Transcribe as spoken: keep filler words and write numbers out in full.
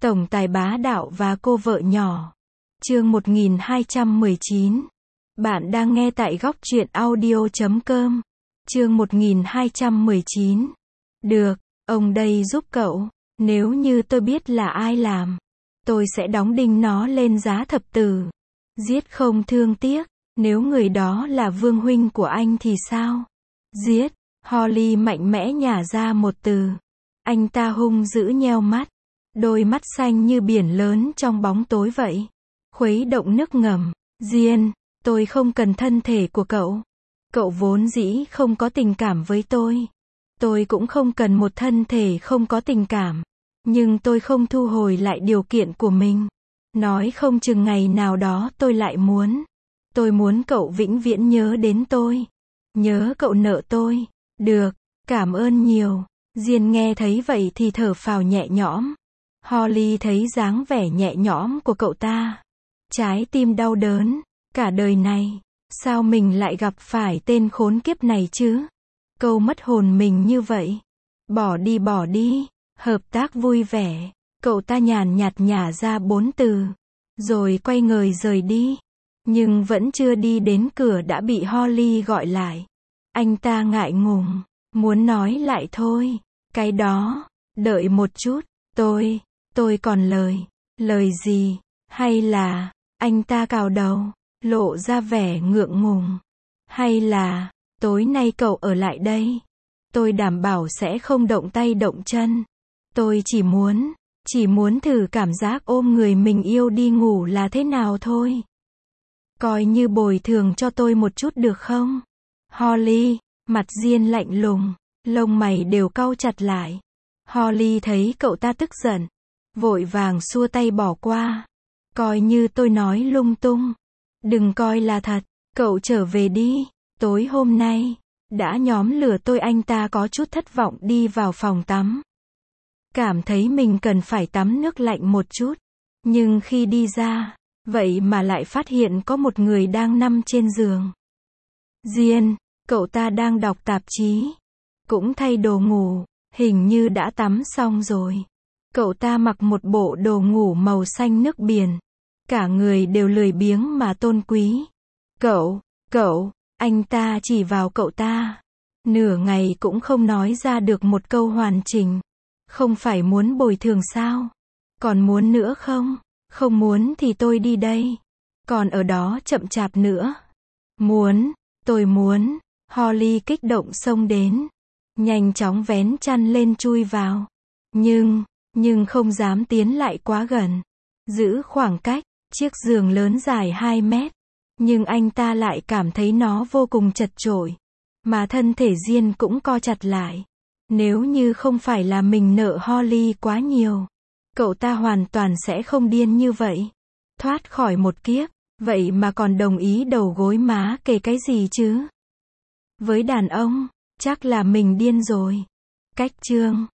Tổng tài bá đạo và cô vợ nhỏ. Chương một nghìn hai trăm mười chín. Bạn đang nghe tại góc truyện audio chấm com. Chương một nghìn hai trăm mười chín. Được, ông đây giúp cậu. Nếu như tôi biết là ai làm, tôi sẽ đóng đinh nó lên giá thập tử. Giết không thương tiếc. Nếu người đó là Vương huynh của anh thì sao? Giết. Holly mạnh mẽ nhả ra một từ. Anh ta hung dữ nheo mắt. Đôi mắt xanh như biển lớn trong bóng tối vậy. Khuấy động nước ngầm. Diên, tôi không cần thân thể của cậu. Cậu vốn dĩ không có tình cảm với tôi. Tôi cũng không cần một thân thể không có tình cảm. Nhưng tôi không thu hồi lại điều kiện của mình. Nói không chừng ngày nào đó tôi lại muốn. Tôi muốn cậu vĩnh viễn nhớ đến tôi. Nhớ cậu nợ tôi. Được, cảm ơn nhiều. Diên nghe thấy vậy thì thở phào nhẹ nhõm. Holly thấy dáng vẻ nhẹ nhõm của cậu ta. Trái tim đau đớn. Cả đời này, sao mình lại gặp phải tên khốn kiếp này chứ? Câu mất hồn mình như vậy. Bỏ đi bỏ đi. Hợp tác vui vẻ. Cậu ta nhàn nhạt nhả ra bốn từ. Rồi quay người rời đi. Nhưng vẫn chưa đi đến cửa đã bị Holly gọi lại. Anh ta ngại ngùng. Muốn nói lại thôi. Cái đó. Đợi một chút. Tôi. Tôi còn lời. Lời gì? Hay là. Anh ta cào đầu. Lộ ra vẻ ngượng ngùng. Hay là. Tối nay cậu ở lại đây. Tôi đảm bảo sẽ không động tay động chân. Tôi chỉ muốn. Chỉ muốn thử cảm giác ôm người mình yêu đi ngủ là thế nào thôi. Coi như bồi thường cho tôi một chút được không? Holly. Mặt Diên lạnh lùng. Lông mày đều cau chặt lại. Holly thấy cậu ta tức giận. Vội vàng xua tay bỏ qua. Coi như tôi nói lung tung. Đừng coi là thật. Cậu trở về đi. Tối hôm nay. Đã nhóm lửa tôi. Anh ta có chút thất vọng đi vào phòng tắm. Cảm thấy mình cần phải tắm nước lạnh một chút. Nhưng khi đi ra. Vậy mà lại phát hiện có một người đang nằm trên giường. Diên. Cậu ta đang đọc tạp chí. Cũng thay đồ ngủ. Hình như đã tắm xong rồi. Cậu ta mặc một bộ đồ ngủ màu xanh nước biển. Cả người đều lười biếng mà tôn quý. Cậu, cậu, anh ta chỉ vào cậu ta. Nửa ngày cũng không nói ra được một câu hoàn chỉnh. Không phải muốn bồi thường sao? Còn muốn nữa không? Không muốn thì tôi đi đây. Còn ở đó chậm chạp nữa. Muốn, tôi muốn. Holly kích động xông đến. Nhanh chóng vén chăn lên chui vào. Nhưng, nhưng không dám tiến lại quá gần. Giữ khoảng cách. Chiếc giường lớn dài hai mét. Nhưng anh ta lại cảm thấy nó vô cùng chật chội. Mà thân thể Diên cũng co chặt lại. Nếu như không phải là mình nợ Holly quá nhiều. Cậu ta hoàn toàn sẽ không điên như vậy. Thoát khỏi một kiếp. Vậy mà còn đồng ý đầu gối má kề cái gì chứ? Với đàn ông, chắc là mình điên rồi. Cách chương.